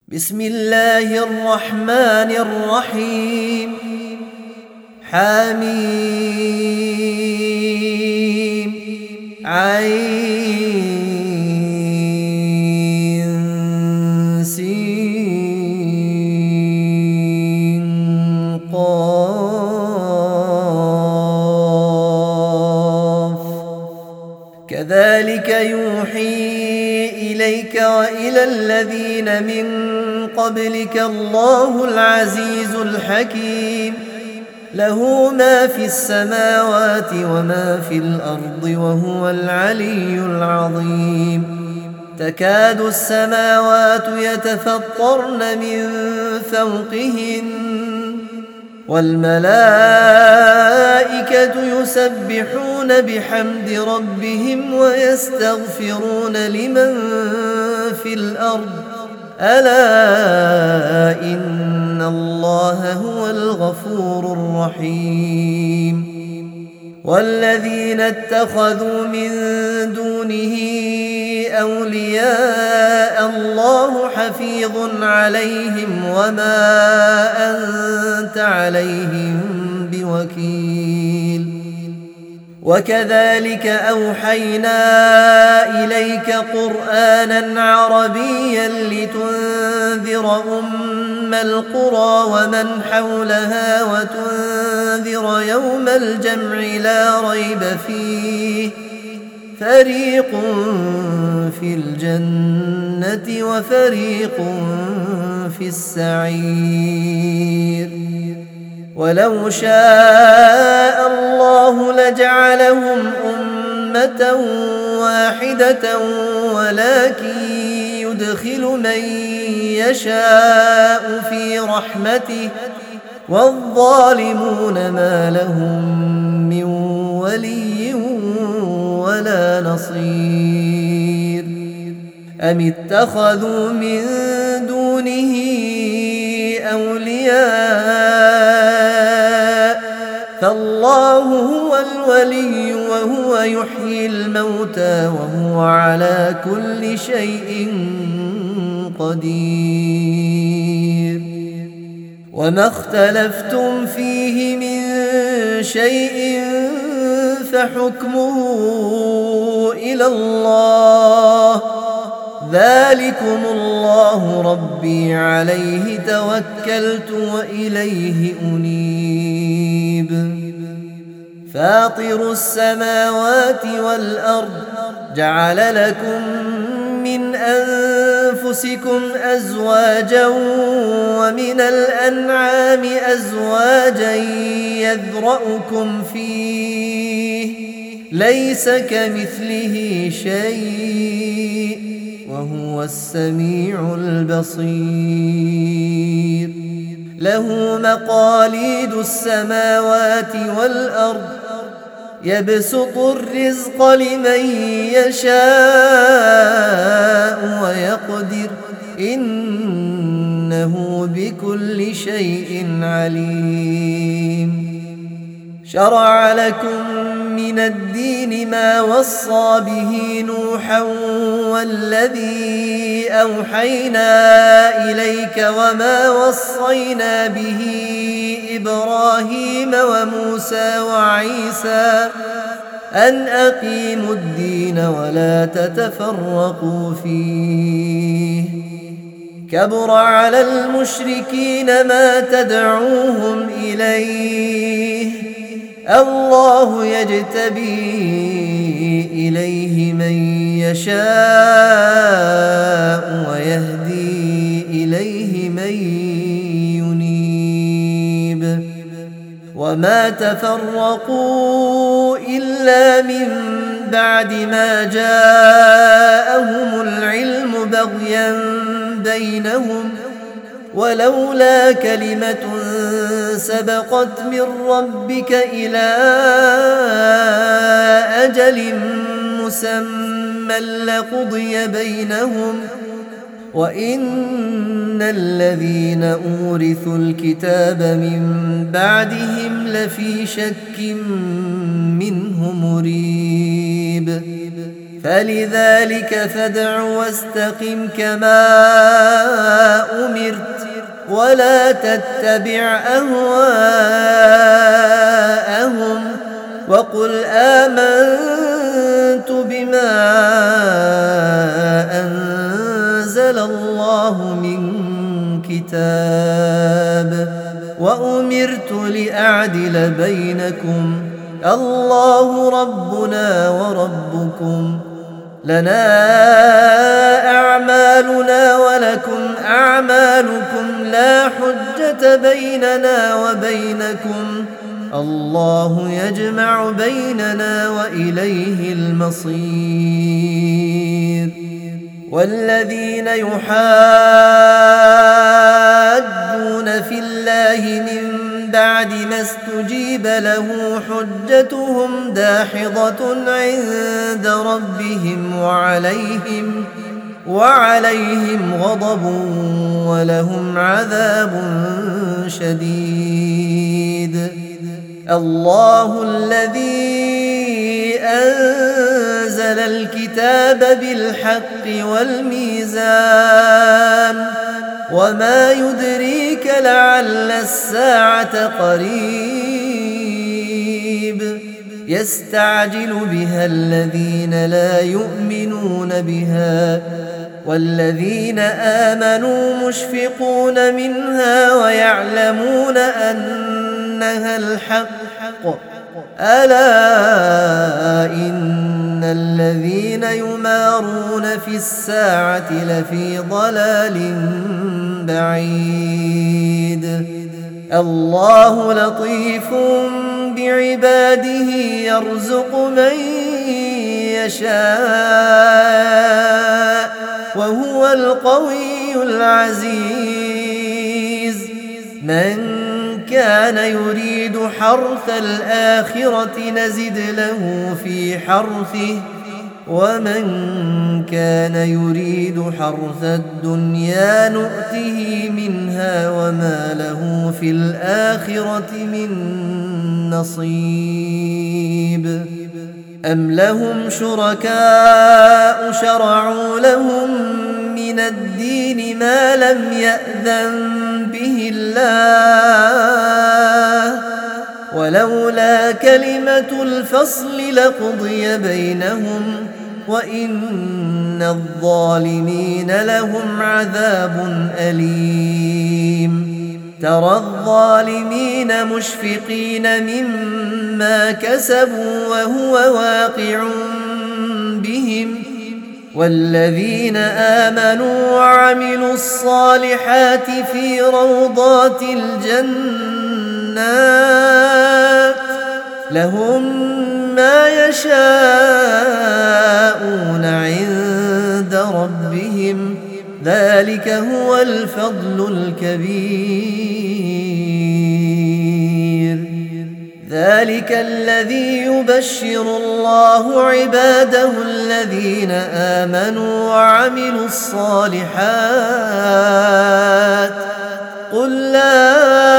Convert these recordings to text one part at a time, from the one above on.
بسم الله الرحمن الرحيم حميم عين سين قاف كذلك يوحي إليك وإلى الذين من قبلك الله العزيز الحكيم له ما في السماوات وما في الأرض وهو العلي العظيم تكاد السماوات يتفطرن من فوقهن والملائكة يسبحون بحمد ربهم ويستغفرون لمن في الأرض ألا إن الله هو الغفور الرحيم والذين اتخذوا من دونه أولياء الله حفيظ عليهم وما أنت عليهم بوكيل وكذلك أوحينا إليك قرآنا عربيا لتنذر أم القرى ومن حولها وتنذر يوم الجمع لا ريب فيه فريق في الجنة وفريق في السعير ولو شاء الله لجعلهم أمة واحدة ولكن يدخل من يشاء في رحمته والظالمون ما لهم من ولي ولا نصير أم اتخذوا من دونه أولياء فالله هو الولي وهو يحيي الموتى وهو على كل شيء قدير وما اختلفتم فيه من شيء فحكمه إلى الله ذلكم الله ربي عليه توكلت وإليه أنيب فاطر السماوات والأرض جعل لكم من أنفسكم أزواجا ومن الأنعام أزواجا يذرأكم فيه ليس كمثله شيء وهو السميع البصير له مقاليد السماوات والأرض يبسط الرزق لمن يشاء ويقدر إنه بكل شيء عليم شرع لكم من الدين ما وصى به نوحا والذي أوحينا إليك وما وصينا به إبراهيم وموسى وعيسى أن أقيموا الدين ولا تتفرقوا فيه كبر على المشركين ما تدعوهم إليه الله يجتبي إليه من يشاء ويهدي إليه من ينيب وما تفرقوا إلا من بعد ما جاءهم العلم بغيا بينهم ولولا كلمة سبقت من ربك إلى أجل مسمى لقضي بينهم وإن الذين أورثوا الكتاب من بعدهم لفي شك منه مريب فلذلك فادع واستقم كما ولا تتبع أهواءهم وقل آمنت بما أنزل الله من كتاب وأمرت لأعدل بينكم الله ربنا وربكم لنا أعمالنا ولكم أعمالكم لا حجة بيننا وبينكم الله يجمع بيننا وإليه المصير والذين يحاجون في الله من بعد ما استجيب له حجتهم داحضة عند ربهم وعليهم غضب ولهم عذاب شديد الله الذي أنزل الكتاب بالحق والميزان وما يدريك لعل الساعة قريب يستعجل بها الذين لا يؤمنون بها والذين آمنوا مشفقون منها ويعلمون أنها الحق ألا إن الذين يمارون في الساعة لفي ضلال بعيد الله لطيف بعباده يرزق من يشاء وهو القوي العزيز من كان يريد حرث الآخرة نزد له في حرثه ومن كان يريد حرث الدنيا نؤته منها وما له في الآخرة من نصيب أم لهم شركاء شرعوا لهم من الدين ما لم يأذن به الله ولولا كلمة الفصل لقضي بينهم وإن الظالمين لهم عذاب أليم ترى الظالمين مشفقين مما كسبوا وهو واقع بهم والذين آمنوا وعملوا الصالحات في روضات الجنات لهم ما يشاءون عند ربهم ذلك هو الفضل الكبير ذلك الذي يبشر الله عباده الذين آمنوا وعملوا الصالحات قل لا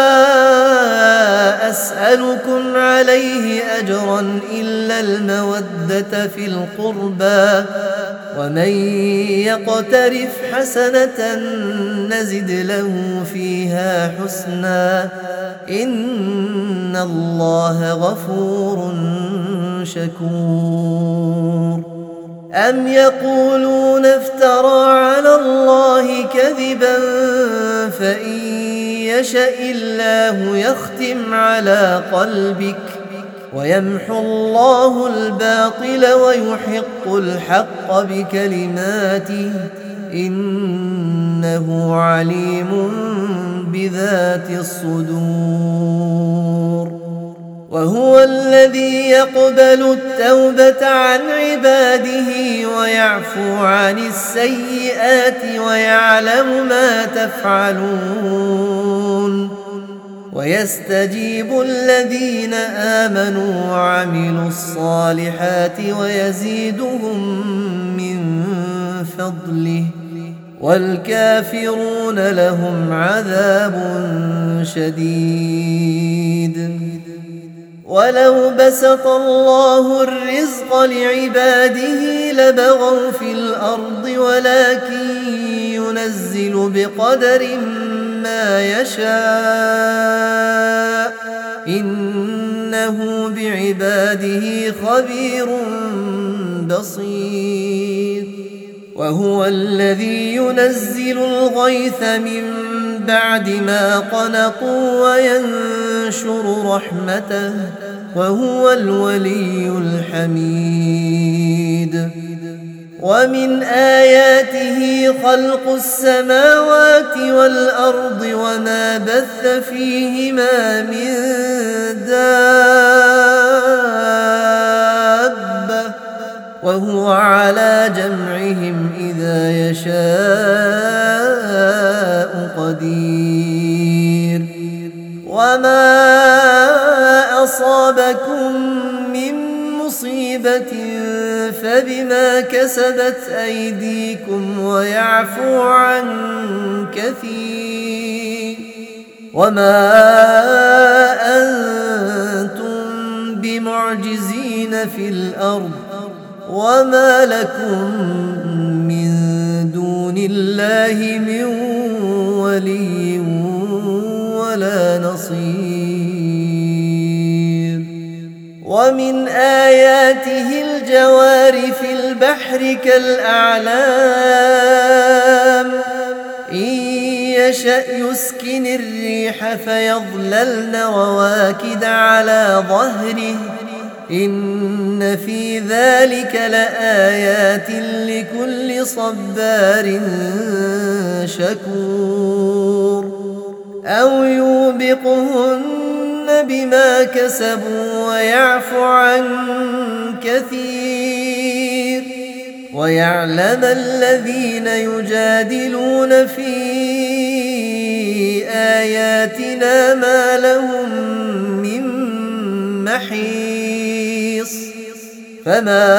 أسألكم عليه أجرا إلا المودة في القربى ومن يقترف حسنة نزد له فيها حسنا إن الله غفور شكور أم يقولون افترى على الله كذبا فإن يشأ الله يختم على قلبك ويمحو الله الباطل ويحق الحق بكلماته إنه عليم بذات الصدور وهو الذي يقبل التوبة عن عباده ويعفو عن السيئات ويعلم ما تفعلون ويستجيب الذين آمنوا وعملوا الصالحات ويزيدهم من فضله والكافرون لهم عذاب شديد ولو بسط الله الرزق لعباده لبغوا في الأرض ولكن ينزل بقدر ما يشاء إنه بعباده خبير بصير وهو الذي ينزل الغيث من بعد ما قنطوا وينشر رحمته وهو الولي الحميد ومن آياته خلق السماوات والأرض وما بث فيهما من دابة وهو على جمعهم إذا يشاء قدير وما أصابكم من مصيبة فبما كسبت أيديكم ويعفو عن كثير وما أنتم بمعجزين في الأرض وما لكم من دون الله من ولي ولا نصير ومن آياته الجوار في البحر كالأعلام إن يشأ يسكن الريح فيظللن رواكد على ظهره إن في ذلك لآيات لكل صبار شكور أو يوبقهن بما كسبوا ويعفو عن كثير ويعلم الذين يجادلون في آياتنا ما لهم من محيص فما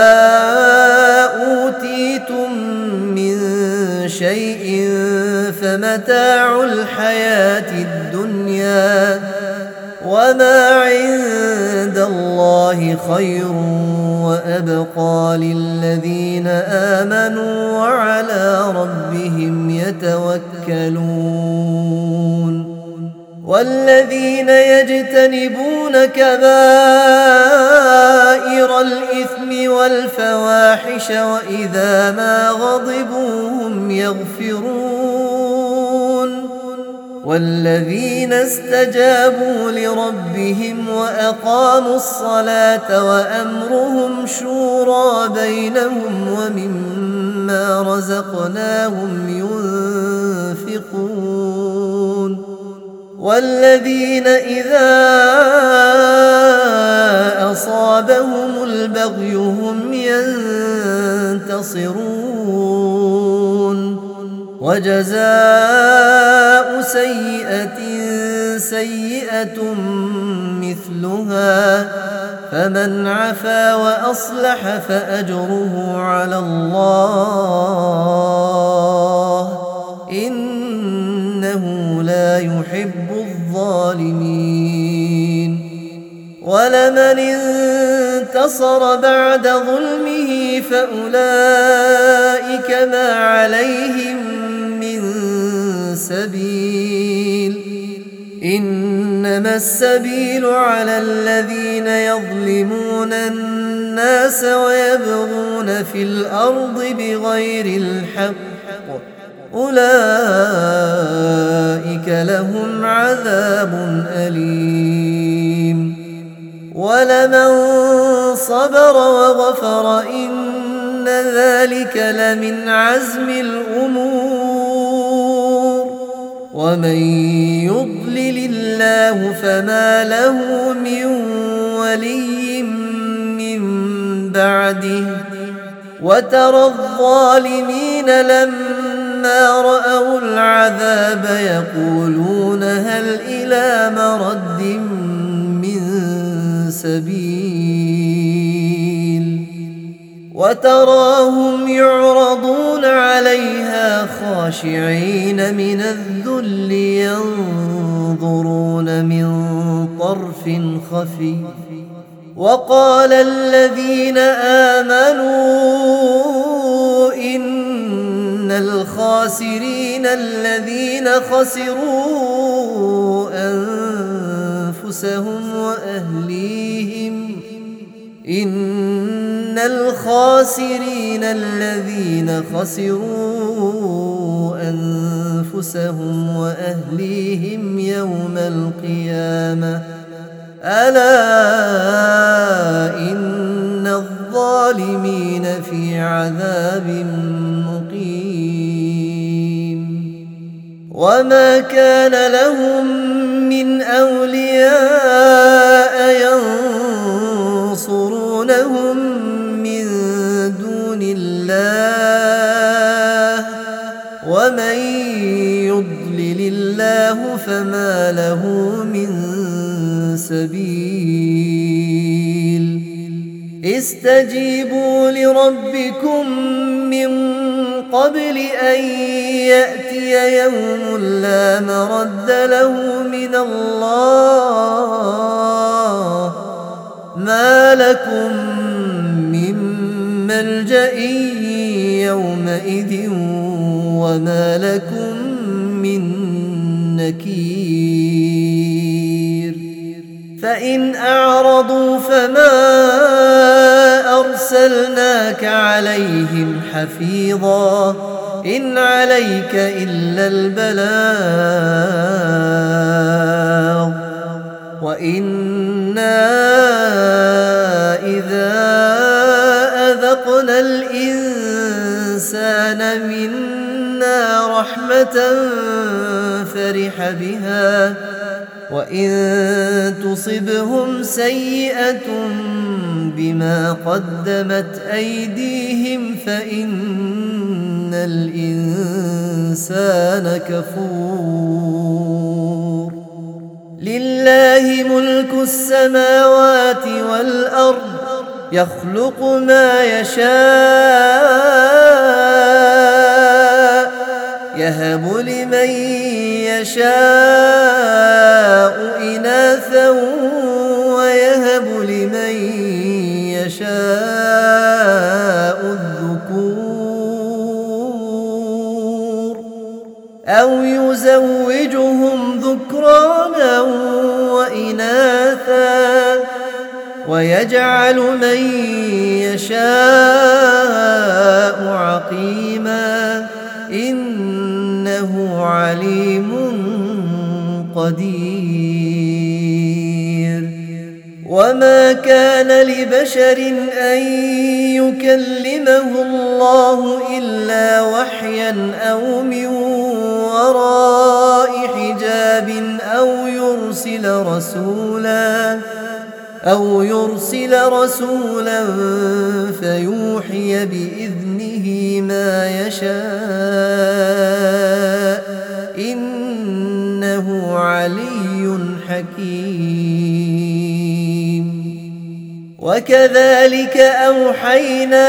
أوتيتم من شيء فمتاع الحياة الدنيا وما عند الله خير وأبقى للذين آمنوا وعلى ربهم يتوكلون والذين يجتنبون كبائر الإثم والفواحش وإذا ما غضبوا هم يغفرون والذين استجابوا لربهم وأقاموا الصلاة وأمرهم شورى بينهم ومما رزقناهم ينفقون والذين إذا أصابهم البغي هم ينتصرون وجزاء سيئة سيئة مثلها فمن عفا وأصلح فأجره على الله إنه لا يحب الظالمين ولمن انتصر بعد ظلمه فأولئك ما عليهم من سبيل إنما السبيل على الذين يظلمون الناس ويبغون في الأرض بغير الحق أولئك لهم عذاب أليم ولمن صبر وغفر إن ذلك لمن عزم الأمور ومن يضلل الله فما له من ولي من بعده وترى الظالمين لما رأوا العذاب يقولون هل إلى مرد من سبيل وتراهم يعرضون عليها خاشعين من الذل ينظرون من طرف خفي. وقال الذين آمنوا إن الخاسرين الذين خسروا أنفسهم وأهليهم إن الخاسرين الذين خسروا أنفسهم وأهليهم يوم القيامة ألا إن الظالمين في عذاب مقيم. وما كان لهم من أولياء ينصرونهم من دون الله ومن يضلل الله فما له من سبيل. استجيبوا لربكم من قبل أن يأتي يوم لا مرد له من الله ما لكم من ملجأ يومئذ وما لكم من نكير. فإن أعرضوا فما أرسلناك عليهم حفيظا إن عليك إلا البلاغ وإنا إذا أذقنا الإنسان منا رحمة فرح بها وإن تصبهم سيئة بما قدمت أيديهم فإن الإنسان كفور. لله ملك السماوات والأرض يخلق ما يشاء يهب لمن يشاء إناثا ويهب لمن يشاء الذكور أو يزوجهم ذكرانا وإناثا ويجعل من يشاء عقيما إنه عليم قدير. وما كان لبشر أن يكلمه الله إلا وحيا أو من وراء حجاب أو يرسل رسولا فيوحي بإذنه ما يشاء إنه علي حكيم. وكذلك أوحينا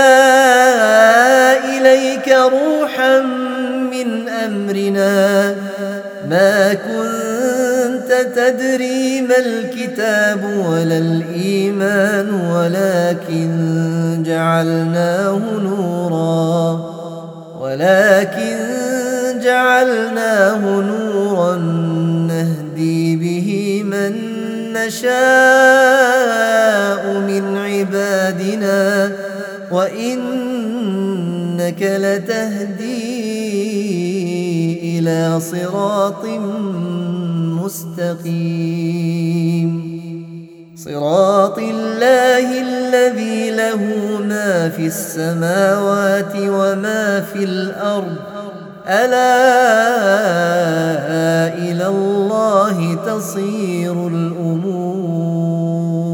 إليك روحا من أمرنا ما كنت تدري ما الكتاب ولا الإيمان ولكن جعلناه نورا نهدي به من نشاء من عبادنا وإنك لتهدي إلى صراط مستقيم. صراط الله الذي له ما في السماوات وما في الأرض ألا إلى الله تصير الأمور.